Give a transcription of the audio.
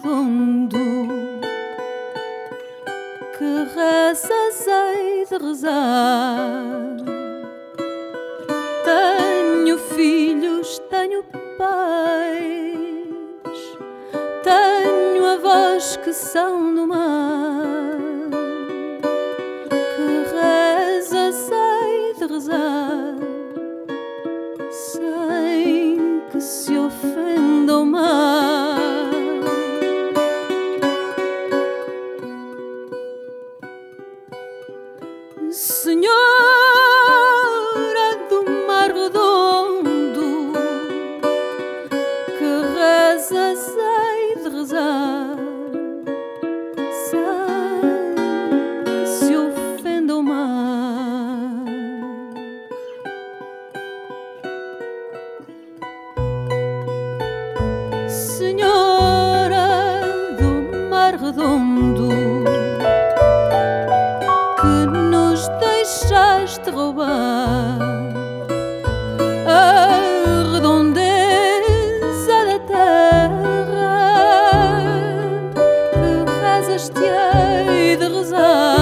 redondo, que rezas hei de rezar. Tenho filhos, tenho pais, tenho avós que são do mar. Que rezas hei de rezar sem que se ofenda o mar. Senhora do mar redondo, que rezas hei de rezar sem que se ofenda o mar. Senhora do mar redondo, que nos deixaste roubar a redondeza da terra, que rezas-te hei de rezar